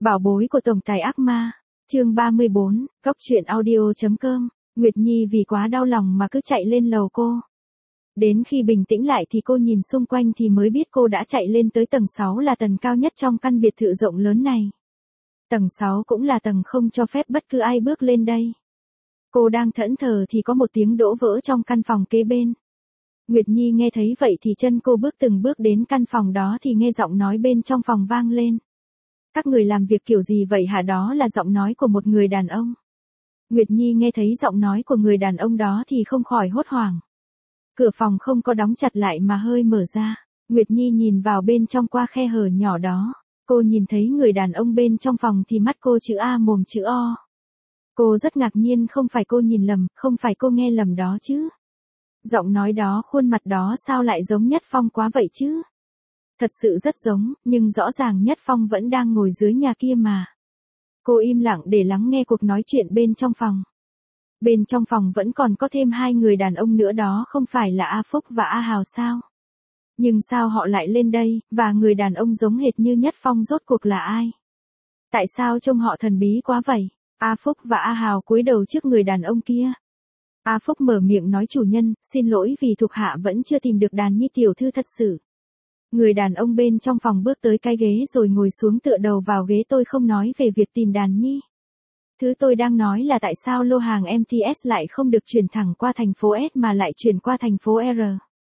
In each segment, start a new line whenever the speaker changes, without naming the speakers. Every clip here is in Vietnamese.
Bảo bối của tổng tài ác ma. Chương 34, Góc truyện audio.com. Nguyệt Nhi vì quá đau lòng mà cứ chạy lên lầu cô. Đến khi bình tĩnh lại thì cô nhìn xung quanh thì mới biết cô đã chạy lên tới tầng 6 là tầng cao nhất trong căn biệt thự rộng lớn này. Tầng 6 cũng là tầng không cho phép bất cứ ai bước lên đây. Cô đang thẫn thờ thì có một tiếng đổ vỡ trong căn phòng kế bên. Nguyệt Nhi nghe thấy vậy thì chân cô bước từng bước đến căn phòng đó thì nghe giọng nói bên trong phòng vang lên. Các người làm việc kiểu gì vậy hả? Đó là giọng nói của một người đàn ông. Nguyệt Nhi nghe thấy giọng nói của người đàn ông đó thì không khỏi hốt hoảng. Cửa phòng không có đóng chặt lại mà hơi mở ra. Nguyệt Nhi nhìn vào bên trong qua khe hở nhỏ đó. Cô nhìn thấy người đàn ông bên trong phòng thì mắt cô chữ A mồm chữ O. Cô rất ngạc nhiên, không phải cô nhìn lầm, không phải cô nghe lầm đó chứ. Giọng nói đó, khuôn mặt đó sao lại giống Nhất Phong quá vậy chứ? Thật sự rất giống, nhưng rõ ràng Nhất Phong vẫn đang ngồi dưới nhà kia mà. Cô im lặng để lắng nghe cuộc nói chuyện bên trong phòng. Bên trong phòng vẫn còn có thêm hai người đàn ông nữa, đó không phải là A Phúc và A Hào sao? Nhưng sao họ lại lên đây, và người đàn ông giống hệt như Nhất Phong rốt cuộc là ai? Tại sao trông họ thần bí quá vậy? A Phúc và A Hào cúi đầu trước người đàn ông kia. A Phúc mở miệng nói: chủ nhân, xin lỗi vì thuộc hạ vẫn chưa tìm được Đàn Nhi tiểu thư thật sự. Người đàn ông bên trong phòng bước tới cái ghế rồi ngồi xuống tựa đầu vào ghế. Tôi không nói về việc tìm Đàn Nhi. Thứ tôi đang nói là tại sao lô hàng MTS lại không được chuyển thẳng qua thành phố S mà lại chuyển qua thành phố R.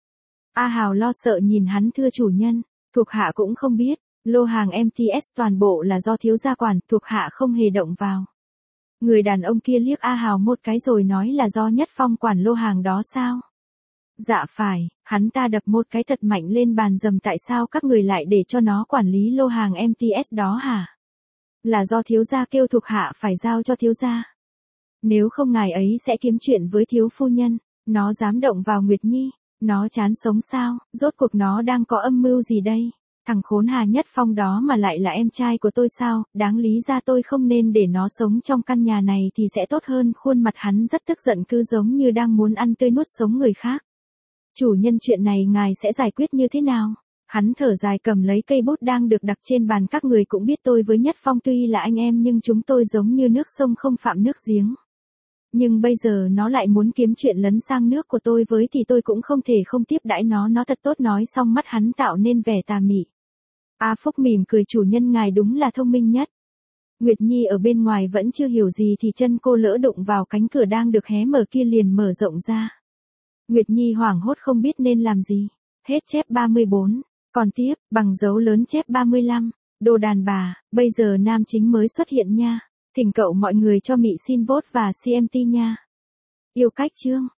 A Hào lo sợ nhìn hắn: thưa chủ nhân, thuộc hạ cũng không biết, lô hàng MTS toàn bộ là do thiếu gia quản, thuộc hạ không hề động vào. Người đàn ông kia liếc A Hào một cái rồi nói: là do Nhất Phong quản lô hàng đó sao? Dạ phải, hắn ta đập một cái thật mạnh lên bàn rầm: tại sao các người lại để cho nó quản lý lô hàng MTS đó hả? Là do thiếu gia kêu, thuộc hạ phải giao cho thiếu gia. Nếu không ngài ấy sẽ kiếm chuyện với thiếu phu nhân. Nó dám động vào Nguyệt Nhi, nó chán sống sao? Rốt cuộc nó đang có âm mưu gì đây? Thằng khốn Hà Nhất Phong đó mà lại là em trai của tôi sao? Đáng lý ra tôi không nên để nó sống trong căn nhà này thì sẽ tốt hơn. Khuôn mặt hắn rất tức giận, cứ giống như đang muốn ăn tươi nuốt sống người khác. Chủ nhân, chuyện này ngài sẽ giải quyết như thế nào? Hắn thở dài cầm lấy cây bút đang được đặt trên bàn. Các người cũng biết tôi với Nhất Phong tuy là anh em nhưng chúng tôi giống như nước sông không phạm nước giếng. Nhưng bây giờ nó lại muốn kiếm chuyện lấn sang nước của tôi với thì tôi cũng không thể không tiếp đãi nó thật tốt. Nói xong mắt hắn tạo nên vẻ tà mị. A Phúc mỉm cười: chủ nhân ngài đúng là thông minh nhất. Nguyệt Nhi ở bên ngoài vẫn chưa hiểu gì thì chân cô lỡ đụng vào cánh cửa đang được hé mở kia liền mở rộng ra. Nguyệt Nhi hoảng hốt không biết nên làm gì. Hết chép 34. Còn tiếp, bằng dấu lớn chép 35. Đồ đàn bà, bây giờ nam chính mới xuất hiện nha. Thỉnh cậu mọi người cho Mị xin vote và CMT nha. Yêu cách chương.